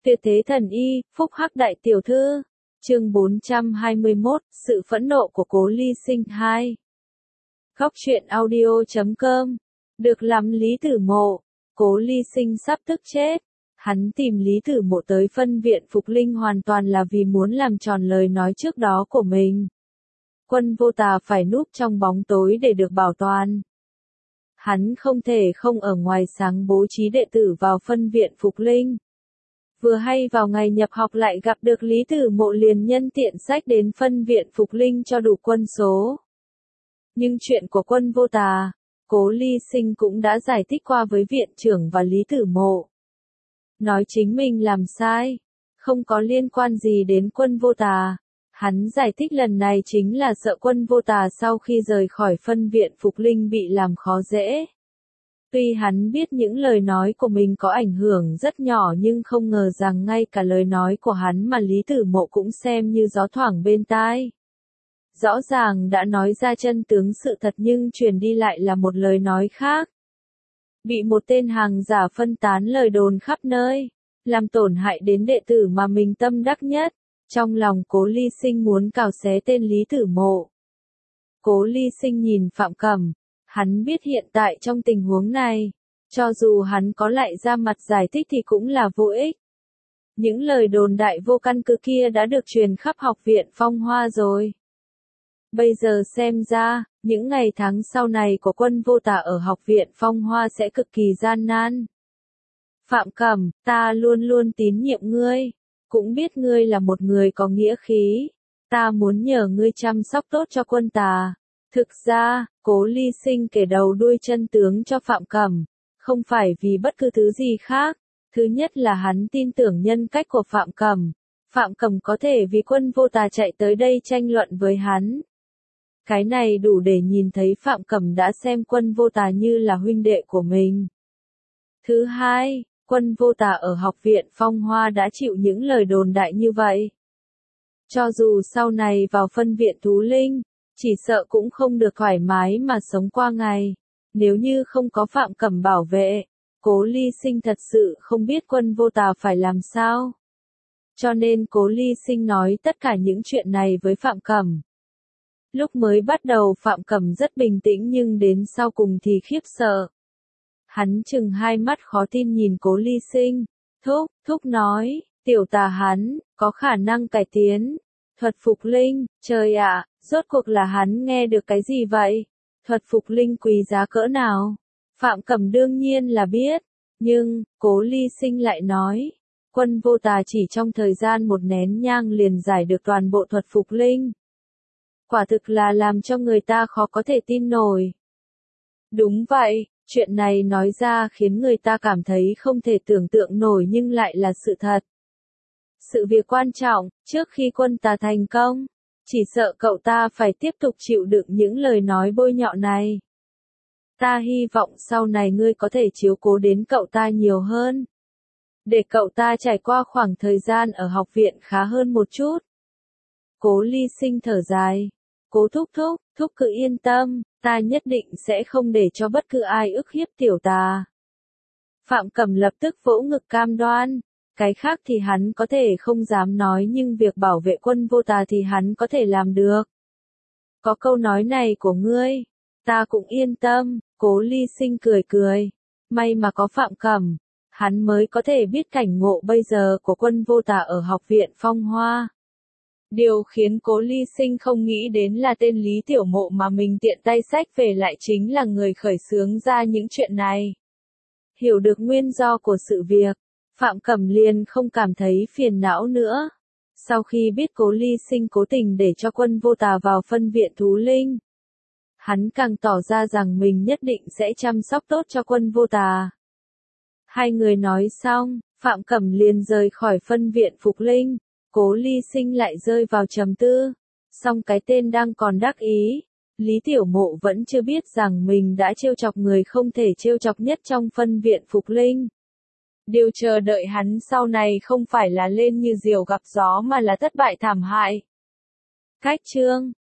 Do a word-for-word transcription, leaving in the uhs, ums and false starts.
Tuyệt thế thần y, phúc hắc đại tiểu thư. Chương bốn trăm hai mươi mốt, sự phẫn nộ của Cố Ly Sinh hai. Góc truyện audio chấm com. Được lắm Lý Tử Mộ. Cố Ly Sinh sắp tức chết. Hắn tìm Lý Tử Mộ tới phân viện Phục Linh hoàn toàn là vì muốn làm tròn lời nói trước đó của mình. Quân Vô Tà phải núp trong bóng tối để được bảo toàn. Hắn không thể không ở ngoài sáng bố trí đệ tử vào phân viện Phục Linh. Vừa hay vào ngày nhập học lại gặp được Lý Tử Mộ, liền nhân tiện sách đến phân viện Phục Linh cho đủ quân số. Nhưng chuyện của Quân Vô Tà, Cố Ly Sinh cũng đã giải thích qua với viện trưởng và Lý Tử Mộ. Nói chính mình làm sai, không có liên quan gì đến Quân Vô Tà. Hắn giải thích lần này chính là sợ Quân Vô Tà sau khi rời khỏi phân viện Phục Linh bị làm khó dễ. Tuy hắn biết những lời nói của mình có ảnh hưởng rất nhỏ, nhưng không ngờ rằng ngay cả lời nói của hắn mà Lý Tử Mộ cũng xem như gió thoảng bên tai. Rõ ràng đã nói ra chân tướng sự thật nhưng truyền đi lại là một lời nói khác. Bị một tên hàng giả phân tán lời đồn khắp nơi, làm tổn hại đến đệ tử mà mình tâm đắc nhất. Trong lòng Cố Ly Sinh muốn cào xé tên Lý Tử Mộ. Cố Ly Sinh nhìn Phạm Cẩm. Hắn biết hiện tại trong tình huống này, cho dù hắn có lại ra mặt giải thích thì cũng là vô ích. Những lời đồn đại vô căn cứ kia đã được truyền khắp học viện Phong Hoa rồi. Bây giờ xem ra, những ngày tháng sau này của Quân Vô Tà ở học viện Phong Hoa sẽ cực kỳ gian nan. Phạm Cẩm, ta luôn luôn tín nhiệm ngươi, cũng biết ngươi là một người có nghĩa khí. Ta muốn nhờ ngươi chăm sóc tốt cho Quân Tà. Thực ra, Cố Ly Sinh kể đầu đuôi chân tướng cho Phạm Cẩm, không phải vì bất cứ thứ gì khác. Thứ nhất là hắn tin tưởng nhân cách của Phạm Cẩm. Phạm Cẩm có thể vì Quân Vô Tà chạy tới đây tranh luận với hắn. Cái này đủ để nhìn thấy Phạm Cẩm đã xem Quân Vô Tà như là huynh đệ của mình. Thứ hai, Quân Vô Tà ở học viện Phong Hoa đã chịu những lời đồn đại như vậy. Cho dù sau này vào phân viện Thú Linh, chỉ sợ cũng không được thoải mái mà sống qua ngày. Nếu như không có Phạm Cẩm bảo vệ, Cố Ly Sinh thật sự không biết Quân Vô Tà phải làm sao. Cho nên Cố Ly Sinh nói tất cả những chuyện này với Phạm Cẩm. Lúc mới bắt đầu Phạm Cẩm rất bình tĩnh nhưng đến sau cùng thì khiếp sợ. Hắn chừng hai mắt khó tin nhìn Cố Ly Sinh. Thúc, Thúc nói, tiểu Tà hắn, có khả năng cải tiến. Thuật Phục Linh, trời ạ, rốt cuộc là hắn nghe được cái gì vậy? Thuật Phục Linh quý giá cỡ nào? Phạm Cẩm đương nhiên là biết, nhưng, Cố Ly Sinh lại nói, Quân Vô Tà chỉ trong thời gian một nén nhang liền giải được toàn bộ Thuật Phục Linh. Quả thực là làm cho người ta khó có thể tin nổi. Đúng vậy, chuyện này nói ra khiến người ta cảm thấy không thể tưởng tượng nổi nhưng lại là sự thật. Sự việc quan trọng, trước khi Quân Tà thành công, chỉ sợ cậu ta phải tiếp tục chịu đựng những lời nói bôi nhọ này. Ta hy vọng sau này ngươi có thể chiếu cố đến cậu ta nhiều hơn. Để cậu ta trải qua khoảng thời gian ở học viện khá hơn một chút. Cố Ly Sinh thở dài. Cố Thúc Thúc, Thúc cứ yên tâm, ta nhất định sẽ không để cho bất cứ ai ức hiếp tiểu Tà. Phạm Cẩm lập tức vỗ ngực cam đoan. Cái khác thì hắn có thể không dám nói nhưng việc bảo vệ Quân Vô Tà thì hắn có thể làm được. Có câu nói này của ngươi, ta cũng yên tâm. Cố Ly Sinh cười cười. May mà có Phạm Cẩm, hắn mới có thể biết cảnh ngộ bây giờ của Quân Vô Tà ở học viện Phong Hoa. Điều khiến Cố Ly Sinh không nghĩ đến là tên Lý Tiểu Mộ mà mình tiện tay xách về lại chính là người khởi xướng ra những chuyện này. Hiểu được nguyên do của sự việc, Phạm Cẩm liền không cảm thấy phiền não nữa. Sau khi biết Cố Ly Sinh cố tình để cho Quân Vô Tà vào phân viện Thú Linh, hắn càng tỏ ra rằng mình nhất định sẽ chăm sóc tốt cho Quân Vô Tà. Hai người nói xong, Phạm Cẩm liền rời khỏi phân viện Phục Linh. Cố Ly Sinh lại rơi vào trầm tư. Song cái tên đang còn đắc ý, Lý Tiểu Mộ vẫn chưa biết rằng mình đã trêu chọc người không thể trêu chọc nhất trong phân viện Phục Linh. Điều chờ đợi hắn sau này không phải là lên như diều gặp gió mà là thất bại thảm hại. Cách chương